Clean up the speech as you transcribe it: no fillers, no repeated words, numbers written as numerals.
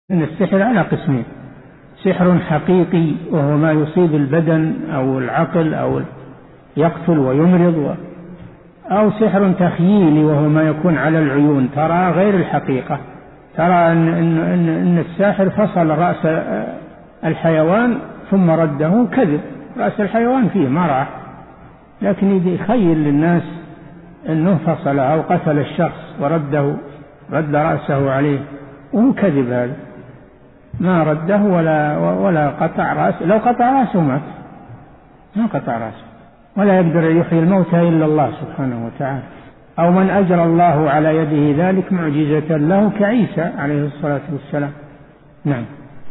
إن السحر على قسمين: سحر حقيقي وهو ما يصيب البدن أو العقل أو يقتل ويمرض، أو سحر تخييلي وهو ما يكون على العيون ترى غير الحقيقة، ترى أن الساحر فصل رأس الحيوان ثم رده، كذب، رأس الحيوان فيه ما راح، لكن يخيل للناس أنه فصل أو قتل الشخص ورد رأسه عليه، وهو كذب، هذا ما رده ولا قطع رأسه. لو قطع رأسه مات، ما قطع رأسه، ولا يقدر يحيي الموتى إلا الله سبحانه وتعالى، أو من أجرى الله على يده ذلك معجزة له كعيسى عليه الصلاة والسلام. نعم.